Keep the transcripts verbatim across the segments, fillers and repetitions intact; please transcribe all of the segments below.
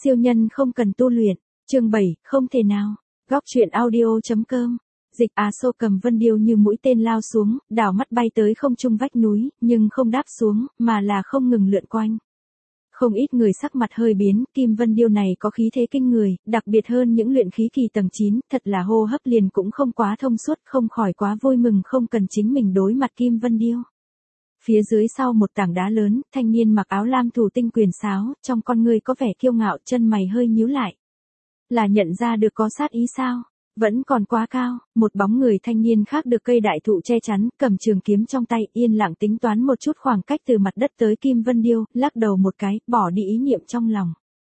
Siêu nhân không cần tu luyện. Chương bảy, không thể nào. Góc truyện audio.com. Dịch Á Sô cầm vân điêu như mũi tên lao xuống, đảo mắt bay tới không trung vách núi, nhưng không đáp xuống, mà là không ngừng lượn quanh. Không ít người sắc mặt hơi biến, kim vân điêu này có khí thế kinh người, đặc biệt hơn những luyện khí kỳ tầng chín, thật là hô hấp liền cũng không quá thông suốt, không khỏi quá vui mừng không cần chính mình đối mặt kim vân điêu. Phía dưới sau một tảng đá lớn, thanh niên mặc áo lam thủ tinh quyền sáo, trong con người có vẻ kiêu ngạo, chân mày hơi nhíu lại. Là nhận ra được có sát ý sao? Vẫn còn quá cao, một bóng người thanh niên khác được cây đại thụ che chắn, cầm trường kiếm trong tay, yên lặng tính toán một chút khoảng cách từ mặt đất tới kim vân điêu, lắc đầu một cái, bỏ đi ý niệm trong lòng.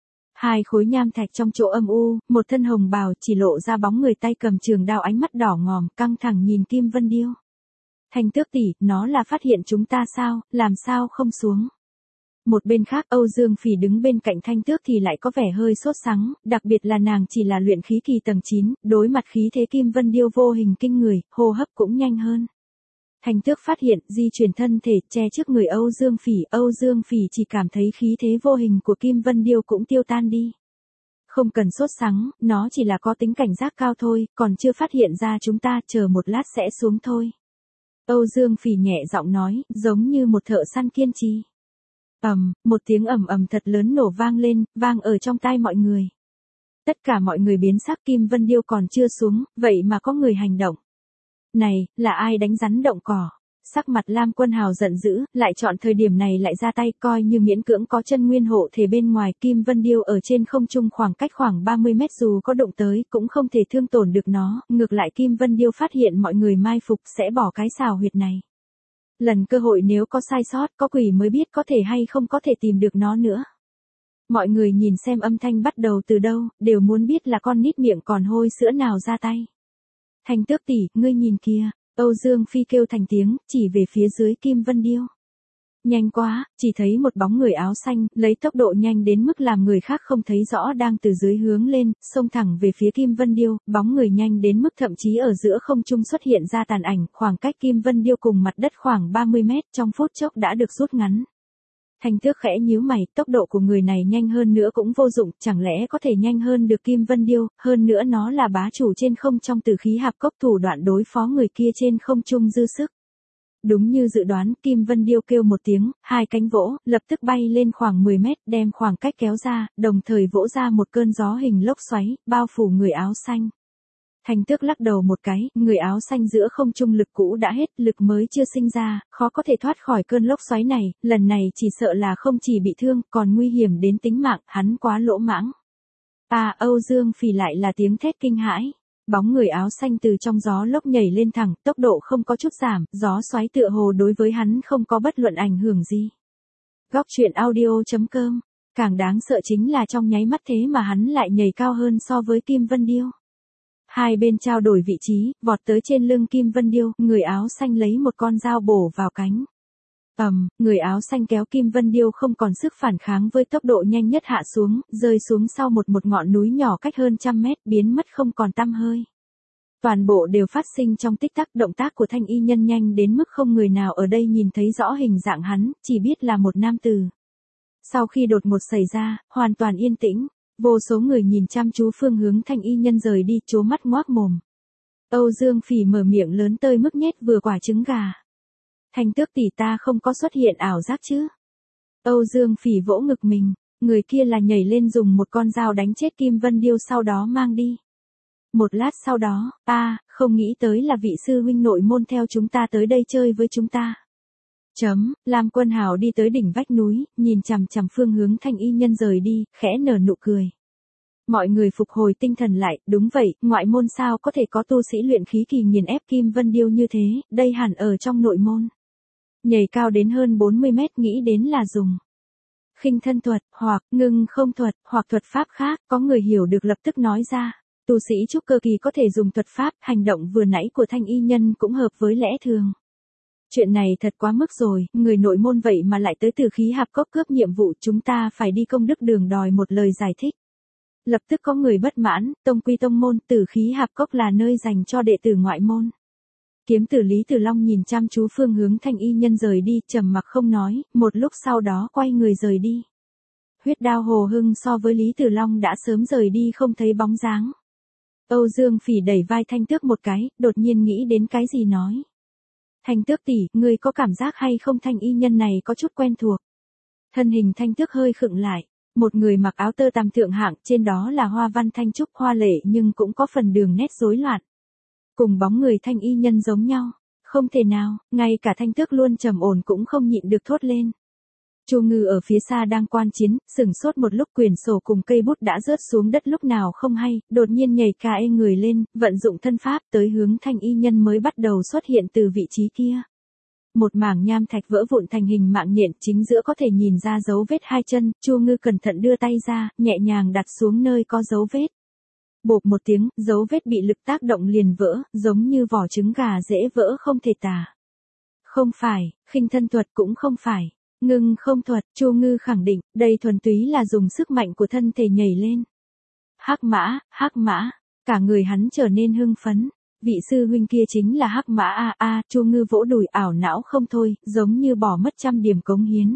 Hai khối nham thạch trong chỗ âm u, một thân hồng bào chỉ lộ ra bóng người tay cầm trường đao, ánh mắt đỏ ngòm, căng thẳng nhìn kim vân điêu. Thanh Tước tỷ, nó là phát hiện chúng ta sao, làm sao không xuống? Một bên khác Âu Dương Phỉ đứng bên cạnh Thanh Tước thì lại có vẻ hơi sốt sắng, đặc biệt là nàng chỉ là luyện khí kỳ tầng chín, đối mặt khí thế kim vân điêu vô hình kinh người, hô hấp cũng nhanh hơn. Thanh Tước phát hiện, di chuyển thân thể che trước người Âu Dương Phỉ, Âu Dương Phỉ chỉ cảm thấy khí thế vô hình của kim vân điêu cũng tiêu tan đi. Không cần sốt sắng, nó chỉ là có tính cảnh giác cao thôi, còn chưa phát hiện ra chúng ta, chờ một lát sẽ xuống thôi. Âu Dương Phỉ nhẹ giọng nói, giống như một thợ săn kiên trì. Ầm, một tiếng ầm ầm thật lớn nổ vang lên, vang ở trong tai mọi người. Tất cả mọi người biến sắc, kim vân điêu còn chưa xuống, vậy mà có người hành động. Này, là ai đánh rắn động cỏ? Sắc mặt Lam Quân Hào giận dữ, lại chọn thời điểm này lại ra tay, coi như miễn cưỡng có chân nguyên hộ thể bên ngoài. Kim vân điêu ở trên không trung khoảng cách khoảng ba mươi mét, dù có động tới cũng không thể thương tổn được nó, ngược lại kim vân điêu phát hiện mọi người mai phục sẽ bỏ cái xào huyệt này. Lần cơ hội nếu có sai sót, có quỷ mới biết có thể hay không có thể tìm được nó nữa. Mọi người nhìn xem âm thanh bắt đầu từ đâu, đều muốn biết là con nít miệng còn hôi sữa nào ra tay. Thanh Tước tỷ, ngươi nhìn kìa, Âu Dương Phi kêu thành tiếng, chỉ về phía dưới kim vân điêu. Nhanh quá, chỉ thấy một bóng người áo xanh, lấy tốc độ nhanh đến mức làm người khác không thấy rõ đang từ dưới hướng lên, xông thẳng về phía kim vân điêu, bóng người nhanh đến mức thậm chí ở giữa không trung xuất hiện ra tàn ảnh, khoảng cách kim vân điêu cùng mặt đất khoảng ba mươi mét, trong phút chốc đã được rút ngắn. Thanh Tước khẽ nhíu mày, tốc độ của người này nhanh hơn nữa cũng vô dụng, chẳng lẽ có thể nhanh hơn được kim vân điêu, hơn nữa nó là bá chủ trên không trong Tử Khí Hạp Cốc, thủ đoạn đối phó người kia trên không trung dư sức. Đúng như dự đoán, kim vân điêu kêu một tiếng, hai cánh vỗ, lập tức bay lên khoảng mười mét, đem khoảng cách kéo ra, đồng thời vỗ ra một cơn gió hình lốc xoáy, bao phủ người áo xanh. Thanh Tước lắc đầu một cái, người áo xanh giữa không trung lực cũ đã hết, lực mới chưa sinh ra, khó có thể thoát khỏi cơn lốc xoáy này, lần này chỉ sợ là không chỉ bị thương, còn nguy hiểm đến tính mạng, hắn quá lỗ mãng. À, Âu Dương Phỉ lại là tiếng thét kinh hãi. Bóng người áo xanh từ trong gió lốc nhảy lên thẳng, tốc độ không có chút giảm, gió xoáy tựa hồ đối với hắn không có bất luận ảnh hưởng gì. Góc truyện audio.com. Càng đáng sợ chính là trong nháy mắt thế mà hắn lại nhảy cao hơn so với kim vân điêu. Hai bên trao đổi vị trí, vọt tới trên lưng kim vân điêu, người áo xanh lấy một con dao bổ vào cánh. Ầm, um, người áo xanh kéo kim vân điêu không còn sức phản kháng, với tốc độ nhanh nhất hạ xuống, rơi xuống sau một một ngọn núi nhỏ cách hơn trăm mét, biến mất không còn tăm hơi. Toàn bộ đều phát sinh trong tích tắc, động tác của thanh y nhân nhanh đến mức không người nào ở đây nhìn thấy rõ hình dạng hắn, chỉ biết là một nam tử. Sau khi đột ngột xảy ra, hoàn toàn yên tĩnh, vô số người nhìn chăm chú phương hướng thanh y nhân rời đi, trố mắt ngoác mồm. Âu Dương Phỉ mở miệng lớn tới mức nhét vừa quả trứng gà. Thanh Tước tỷ, ta không có xuất hiện ảo giác chứ? Âu Dương Phỉ vỗ ngực mình, người kia là nhảy lên dùng một con dao đánh chết kim vân điêu sau đó mang đi. Một lát sau đó, ta, không nghĩ tới là vị sư huynh nội môn theo chúng ta tới đây chơi với chúng ta. Chấm, Lam Quân Hào đi tới đỉnh vách núi, nhìn chằm chằm phương hướng thanh y nhân rời đi, khẽ nở nụ cười. Mọi người phục hồi tinh thần lại, đúng vậy, ngoại môn sao có thể có tu sĩ luyện khí kỳ nghiền ép kim vân điêu như thế, đây hẳn ở trong nội môn. Nhảy cao đến hơn bốn mươi mét, nghĩ đến là dùng khinh thân thuật, hoặc ngưng không thuật, hoặc thuật pháp khác, có người hiểu được lập tức nói ra. Tu sĩ trúc cơ kỳ có thể dùng thuật pháp, hành động vừa nãy của thanh y nhân cũng hợp với lẽ thường. Chuyện này thật quá mức rồi, người nội môn vậy mà lại tới Tử Khí Hạp Cốc cướp nhiệm vụ, chúng ta phải đi công đức đường đòi một lời giải thích. Lập tức có người bất mãn, tông quy tông môn, Tử Khí Hạp Cốc là nơi dành cho đệ tử ngoại môn. Kiếm tử Lý Tử Long nhìn chăm chú phương hướng thanh y nhân rời đi, trầm mặc không nói, một lúc sau đó quay người rời đi. Huyết đao Hồ Hưng so với Lý Tử Long đã sớm rời đi không thấy bóng dáng. Âu Dương Phỉ đẩy vai Thanh Tước một cái, đột nhiên nghĩ đến cái gì nói. Thanh Tước tỷ, ngươi có cảm giác hay không Thanh y nhân này có chút quen thuộc. Thân hình Thanh Tước hơi khựng lại, một người mặc áo tơ tằm thượng hạng, trên đó là hoa văn thanh trúc hoa lệ nhưng cũng có phần đường nét rối loạn. Cùng bóng người Thanh y nhân giống nhau, không thể nào, ngay cả Thanh Tước luôn trầm ổn cũng không nhịn được thốt lên. Chu Ngư ở phía xa đang quan chiến, sửng sốt một lúc quyển sổ cùng cây bút đã rớt xuống đất lúc nào không hay, đột nhiên nhảy cả ê người lên, vận dụng thân pháp tới hướng Thanh y nhân mới bắt đầu xuất hiện từ vị trí kia. Một mảng nham thạch vỡ vụn thành hình mạng nhện, chính giữa có thể nhìn ra dấu vết hai chân, Chu Ngư cẩn thận đưa tay ra, nhẹ nhàng đặt xuống nơi có dấu vết. Bộp một tiếng, dấu vết bị lực tác động liền vỡ, giống như vỏ trứng gà dễ vỡ không thể tả. Không phải, khinh thân thuật cũng không phải. Ngưng không thuật, Chu Ngư khẳng định, đây thuần túy là dùng sức mạnh của thân thể nhảy lên. Hắc mã, hắc mã, cả người hắn trở nên hưng phấn. Vị sư huynh kia chính là hắc mã a a, Chu Ngư vỗ đùi ảo não không thôi, giống như bỏ mất trăm điểm cống hiến.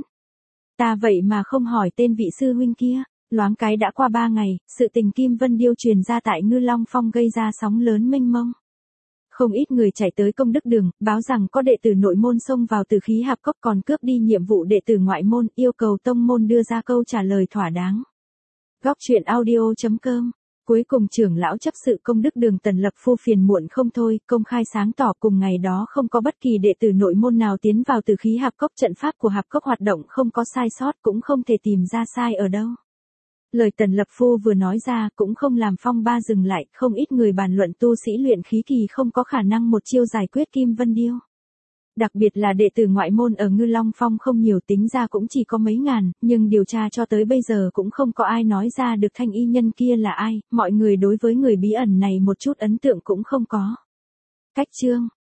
Ta vậy mà không hỏi tên vị sư huynh kia, loáng cái đã qua ba ngày, sự tình Kim Vân Điêu truyền ra tại Ngư Long Phong gây ra sóng lớn mênh mông. Không ít người chạy tới công đức đường, báo rằng có đệ tử nội môn xông vào Tử Khí Hạp Cốc còn cướp đi nhiệm vụ đệ tử ngoại môn, yêu cầu tông môn đưa ra câu trả lời thỏa đáng. Góc truyện audio chấm com. Cuối cùng trưởng lão chấp sự công đức đường Tần Lập Phu phiền muộn không thôi, công khai sáng tỏ cùng ngày đó không có bất kỳ đệ tử nội môn nào tiến vào Tử Khí Hạp Cốc, trận pháp của Hạp Cốc hoạt động không có sai sót, cũng không thể tìm ra sai ở đâu. Lời Tần Lập Phu vừa nói ra cũng không làm phong ba dừng lại, không ít người bàn luận tu sĩ luyện khí kỳ không có khả năng một chiêu giải quyết Kim Vân Điêu. Đặc biệt là đệ tử ngoại môn ở Ngư Long Phong không nhiều, tính ra cũng chỉ có mấy ngàn, nhưng điều tra cho tới bây giờ cũng không có ai nói ra được Thanh y nhân kia là ai, mọi người đối với người bí ẩn này một chút ấn tượng cũng không có. Cách chương